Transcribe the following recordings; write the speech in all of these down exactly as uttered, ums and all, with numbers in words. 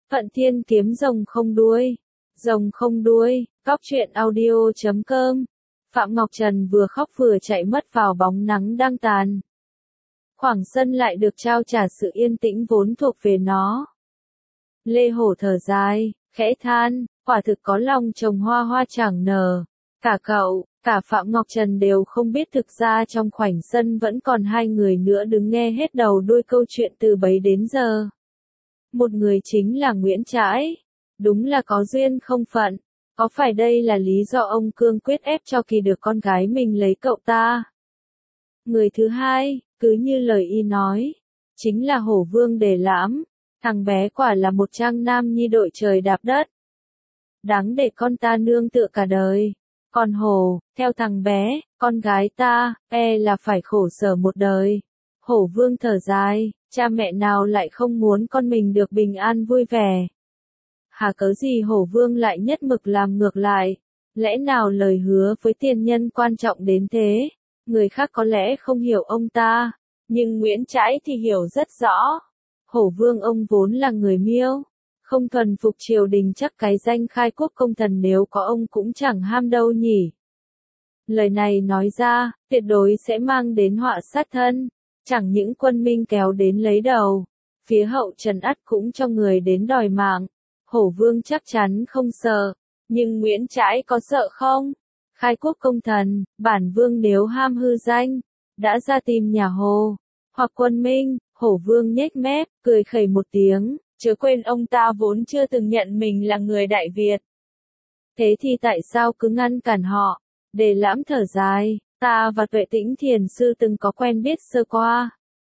Phận Thiên kiếm rồng không đuôi. Rồng không đuôi, cóc truyện audio chấm com. Phạm Ngọc Trần vừa khóc vừa chạy mất vào bóng nắng đang tàn. Khoảng sân lại được trao trả sự yên tĩnh vốn thuộc về nó. Lê Hổ thở dài, khẽ than, quả thực có lòng trồng hoa hoa chẳng nở. Cả cậu, cả Phạm Ngọc Trần đều không biết thực ra trong khoảnh sân vẫn còn hai người nữa đứng nghe hết đầu đuôi câu chuyện từ bấy đến giờ. Một người chính là Nguyễn Trãi. Đúng là có duyên không phận. Có phải đây là lý do ông cương quyết ép cho Kỳ được con gái mình lấy cậu ta? Người thứ hai, cứ như lời y nói, chính là Hổ Vương Đề Lãm. Thằng bé quả là một trang nam nhi đội trời đạp đất. Đáng để con ta nương tựa cả đời. Còn Hổ, theo thằng bé, con gái ta, e là phải khổ sở một đời. Hổ Vương thở dài, cha mẹ nào lại không muốn con mình được bình an vui vẻ. Hà cớ gì Hổ Vương lại nhất mực làm ngược lại? Lẽ nào lời hứa với tiền nhân quan trọng đến thế? Người khác có lẽ không hiểu ông ta, nhưng Nguyễn Trãi thì hiểu rất rõ. Hổ Vương ông vốn là người Miêu, không thuần phục triều đình, chắc cái danh khai quốc công thần nếu có ông cũng chẳng ham đâu nhỉ. Lời này nói ra, tuyệt đối sẽ mang đến họa sát thân, chẳng những quân Minh kéo đến lấy đầu, phía hậu Trần ắt cũng cho người đến đòi mạng. Hổ Vương chắc chắn không sợ, nhưng Nguyễn Trãi có sợ không? Khai quốc công thần, bản vương nếu ham hư danh, đã ra tìm nhà Hồ, hoặc quân Minh. Hổ Vương nhếch mép, cười khẩy một tiếng, chớ quên ông ta vốn chưa từng nhận mình là người Đại Việt. Thế thì tại sao cứ ngăn cản họ? Đề Lãm thở dài, ta và Tuệ Tĩnh Thiền Sư từng có quen biết sơ qua,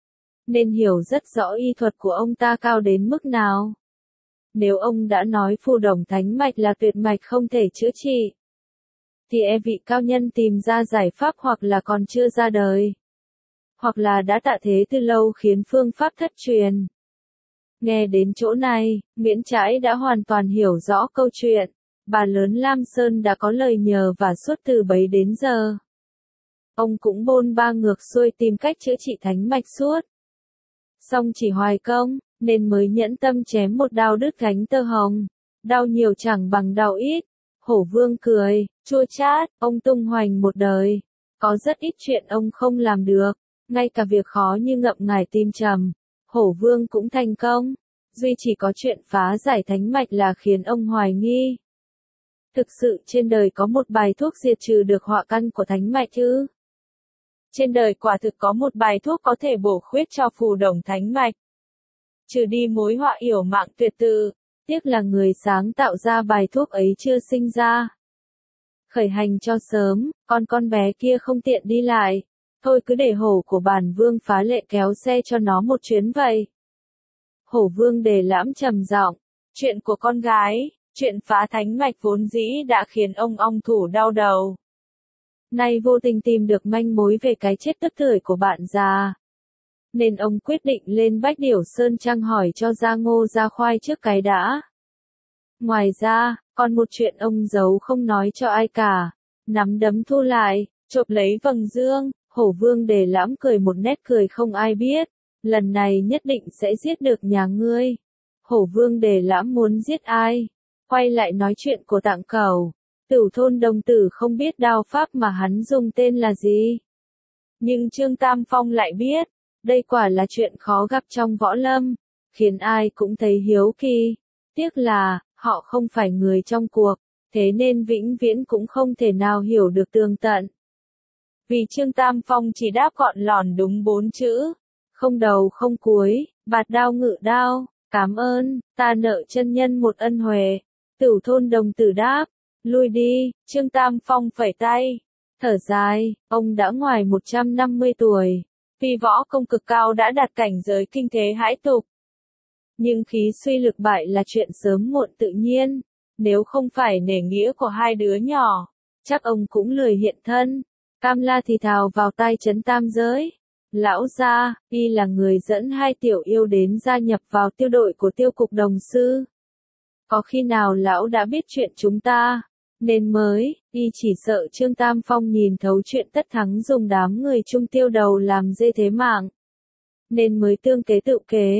nên hiểu rất rõ y thuật của ông ta cao đến mức nào. Nếu ông đã nói phù đồng thánh mạch là tuyệt mạch không thể chữa trị, thì e vị cao nhân tìm ra giải pháp hoặc là còn chưa ra đời, hoặc là đã tạ thế từ lâu khiến phương pháp thất truyền. Nghe đến chỗ này, Nguyễn Trãi đã hoàn toàn hiểu rõ câu chuyện. Bà lớn Lam Sơn đã có lời nhờ và suốt từ bấy đến giờ, ông cũng bôn ba ngược xuôi tìm cách chữa trị thánh mạch suốt. Song chỉ hoài công, nên mới nhẫn tâm chém một đao đứt cánh tơ hồng. Đau nhiều chẳng bằng đau ít. Hổ Vương cười, chua chát, ông tung hoành một đời. Có rất ít chuyện ông không làm được. Ngay cả việc khó như ngậm ngải tim trầm, Hổ Vương cũng thành công. Duy chỉ có chuyện phá giải thánh mạch là khiến ông hoài nghi. Thực sự trên đời có một bài thuốc diệt trừ được họa căn của thánh mạch chứ? Trên đời quả thực có một bài thuốc có thể bổ khuyết cho phù đồng thánh mạch, trừ đi mối họa yểu mạng tuyệt tự. Tiếc là người sáng tạo ra bài thuốc ấy chưa sinh ra. Khởi hành cho sớm, con con bé kia không tiện đi lại. Thôi cứ để hổ của bản vương phá lệ kéo xe cho nó một chuyến vậy. Hổ Vương Đề Lãm trầm giọng, chuyện của con gái, chuyện phá thánh mạch vốn dĩ đã khiến ông ong thủ đau đầu. Nay vô tình tìm được manh mối về cái chết tức tưởi của bạn già, nên ông quyết định lên Bách Điểu Sơn Trang hỏi cho ra ngô ra khoai trước cái đã. Ngoài ra, còn một chuyện ông giấu không nói cho ai cả. Nắm đấm thu lại, chộp lấy vầng dương. Hổ Vương Đề Lãm cười một nét cười không ai biết. Lần này nhất định sẽ giết được nhà ngươi. Hổ Vương Đề Lãm muốn giết ai? Quay lại nói chuyện của Tạng Cẩu. Tửu thôn đồng tử không biết đao pháp mà hắn dùng tên là gì. Nhưng Trương Tam Phong lại biết. Đây quả là chuyện khó gặp trong võ lâm, khiến ai cũng thấy hiếu kỳ. Tiếc là, họ không phải người trong cuộc, thế nên vĩnh viễn cũng không thể nào hiểu được tường tận. Vì Trương Tam Phong chỉ đáp gọn lỏn đúng bốn chữ. Không đầu không cuối, bạt đao ngự đao, cảm ơn, ta nợ chân nhân một ân huệ. Tửu thôn đồng tử đáp, lui đi. Trương Tam Phong phẩy tay, thở dài, ông đã ngoài một trăm năm mươi tuổi. Vì võ công cực cao đã đạt cảnh giới kinh thế hãi tục. Nhưng khí suy lực bại là chuyện sớm muộn tự nhiên. Nếu không phải nể nghĩa của hai đứa nhỏ, chắc ông cũng lười hiện thân. Cam La thì thào vào tai Trấn Tam Giới. Lão gia, y là người dẫn hai tiểu yêu đến gia nhập vào tiêu đội của Tiêu Cục Đồng Sư. Có khi nào lão đã biết chuyện chúng ta, nên mới, y chỉ sợ Trương Tam Phong nhìn thấu chuyện tất thắng dùng đám người Trung Tiêu đầu làm dê thế mạng, nên mới tương kế tự kế,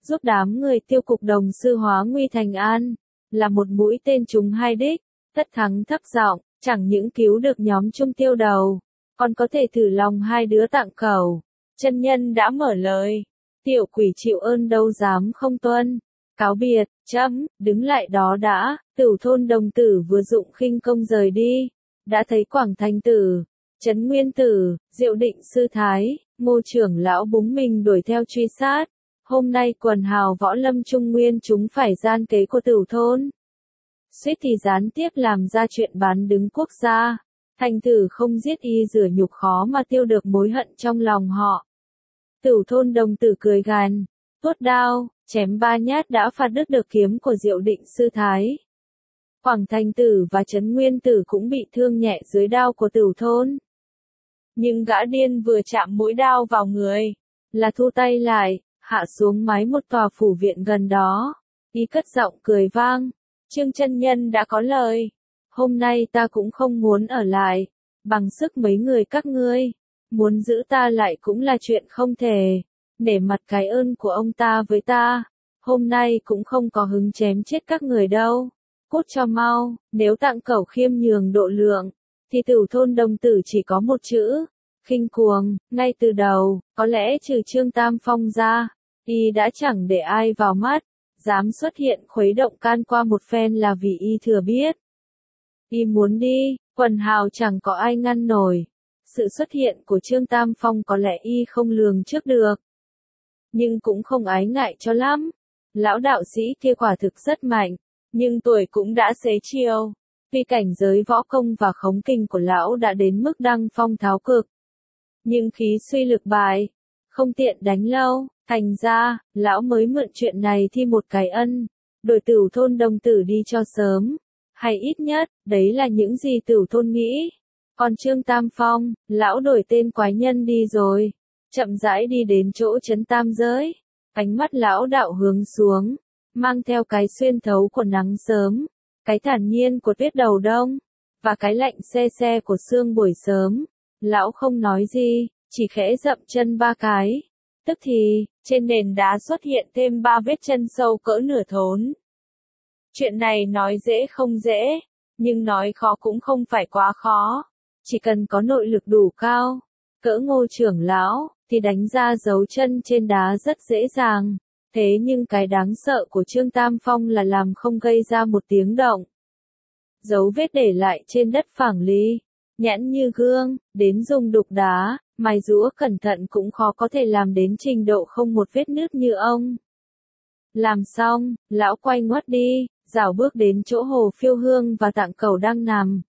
giúp đám người Tiêu Cục Đồng sư hóa nguy thành an, là một mũi tên trúng hai đích, tất thắng thấp giọng, chẳng những cứu được nhóm Trung Tiêu đầu, còn có thể thử lòng hai đứa tặng cầu. Chân nhân đã mở lời, tiểu quỷ chịu ơn đâu dám không tuân. Cáo biệt, chấm, đứng lại đó đã, Tửu thôn Đồng tử vừa dụng khinh công rời đi, đã thấy Quảng Thành tử, Trấn Nguyên tử, Diệu Định sư thái, Ngô trưởng lão búng mình đuổi theo truy sát. Hôm nay quần hào võ lâm trung nguyên chúng phải gian kế của Tửu thôn. Suýt thì gián tiếp làm ra chuyện bán đứng quốc gia. Thành tử không giết y rửa nhục khó mà tiêu được mối hận trong lòng họ. Tửu thôn Đồng tử cười gàn, tuốt đao, chém ba nhát đã phạt đứt được kiếm của Diệu Định sư thái. Quảng Thành tử và Trấn Nguyên tử cũng bị thương nhẹ dưới đao của Tửu thôn. Nhưng gã điên vừa chạm mũi đao vào người, là thu tay lại, hạ xuống mái một tòa phủ viện gần đó. Y cất giọng cười vang, Trương chân nhân đã có lời, hôm nay ta cũng không muốn ở lại, bằng sức mấy người các ngươi, muốn giữ ta lại cũng là chuyện không thể, nể mặt cái ơn của ông ta với ta, hôm nay cũng không có hứng chém chết các người đâu, cút cho mau, nếu tặng cẩu khiêm nhường độ lượng, thì Tửu thôn Đồng tử chỉ có một chữ, khinh cuồng. Ngay từ đầu, có lẽ trừ Trương Tam Phong ra, y đã chẳng để ai vào mắt, dám xuất hiện khuấy động can qua một phen là vì y thừa biết. Y muốn đi, quần hào chẳng có ai ngăn nổi. Sự xuất hiện của Trương Tam Phong có lẽ y không lường trước được. Nhưng cũng không ái ngại cho lắm. Lão đạo sĩ kia quả thực rất mạnh, nhưng tuổi cũng đã xế chiều. Vì cảnh giới võ công và khống kinh của lão đã đến mức đăng phong tháo cực. Nhưng khí suy lực bại, không tiện đánh lâu, thành ra, lão mới mượn chuyện này thi một cái ân, đổi Tửu thôn Đồng tử đi cho sớm. Hay ít nhất, đấy là những gì Tửu thôn nghĩ. Còn Trương Tam Phong, lão đổi tên quái nhân đi rồi, chậm rãi đi đến chỗ trấn Tam Giới. Ánh mắt lão đạo hướng xuống, mang theo cái xuyên thấu của nắng sớm, cái thản nhiên của tuyết đầu đông, và cái lạnh se se của sương buổi sớm. Lão không nói gì, chỉ khẽ dậm chân ba cái. Tức thì, trên nền đá xuất hiện thêm ba vết chân sâu cỡ nửa thốn. Chuyện này nói dễ không dễ, nhưng nói khó cũng không phải quá khó. Chỉ cần có nội lực đủ cao, cỡ Ngô trưởng lão, thì đánh ra dấu chân trên đá rất dễ dàng. Thế nhưng cái đáng sợ của Trương Tam Phong là làm không gây ra một tiếng động. Dấu vết để lại trên đất phẳng lì, nhẵn như gương, đến dùng đục đá, mài rũa cẩn thận cũng khó có thể làm đến trình độ không một vết nứt như ông. Làm xong, lão quay ngoắt đi, rảo bước đến chỗ Hồ Phiêu Hương và Tặng Cẩu đang nằm.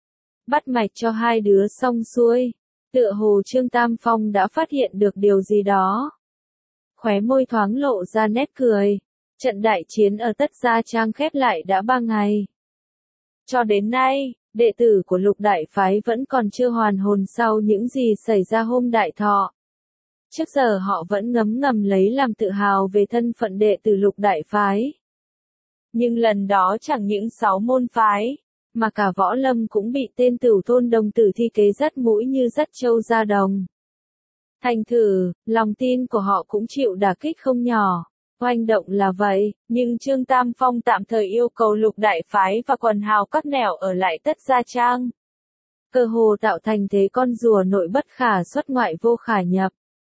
Bắt mạch cho hai đứa xong xuôi, tựa hồ Trương Tam Phong đã phát hiện được điều gì đó. Khóe môi thoáng lộ ra nét cười. Trận đại chiến ở Tất Gia Trang khép lại đã ba ngày. Cho đến nay, đệ tử của Lục Đại Phái vẫn còn chưa hoàn hồn sau những gì xảy ra hôm đại thọ. Trước giờ họ vẫn ngấm ngầm lấy làm tự hào về thân phận đệ tử Lục Đại Phái. Nhưng lần đó chẳng những sáu môn phái, mà cả võ lâm cũng bị tên Tửu thôn Đồng tử thi kế dắt mũi như dắt trâu ra đồng. Thành thử, lòng tin của họ cũng chịu đả kích không nhỏ. Hoành động là vậy, nhưng Trương Tam Phong tạm thời yêu cầu Lục Đại Phái và quần hào các nẻo ở lại Tất Gia Trang. Cơ hồ tạo thành thế con rùa nội bất khả xuất ngoại vô khả nhập.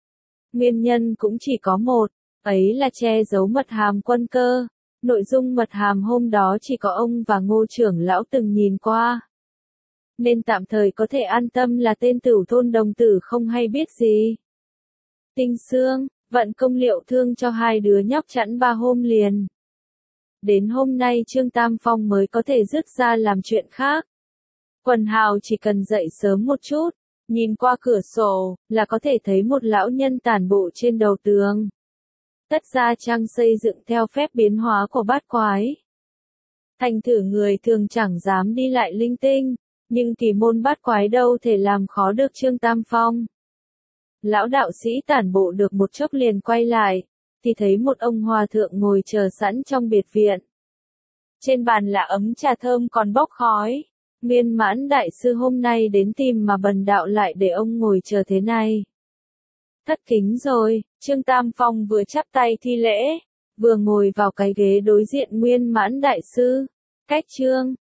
Nguyên nhân cũng chỉ có một, ấy là che giấu mật hàm quân cơ. Nội dung mật hàm hôm đó chỉ có ông và Ngô trưởng lão từng nhìn qua. Nên tạm thời có thể an tâm là tên Tửu thôn Đồng tử không hay biết gì. Tinh xương, vận công liệu thương cho hai đứa nhóc chẵn ba hôm liền. Đến hôm nay Trương Tam Phong mới có thể dứt ra làm chuyện khác. Quần hào chỉ cần dậy sớm một chút, nhìn qua cửa sổ, là có thể thấy một lão nhân tản bộ trên đầu tường. Tất Gia Trang xây dựng theo phép biến hóa của bát quái. Thành thử người thường chẳng dám đi lại linh tinh, nhưng kỳ môn bát quái đâu thể làm khó được Trương Tam Phong. Lão đạo sĩ tản bộ được một chốc liền quay lại, thì thấy một ông hòa thượng ngồi chờ sẵn trong biệt viện. Trên bàn là ấm trà thơm còn bốc khói. Miên Mãn đại sư hôm nay đến tìm mà bần đạo lại để ông ngồi chờ thế này. Thất kính rồi, Trương Tam Phong vừa chắp tay thi lễ, vừa ngồi vào cái ghế đối diện Nguyên Mãn đại sư. Cách chương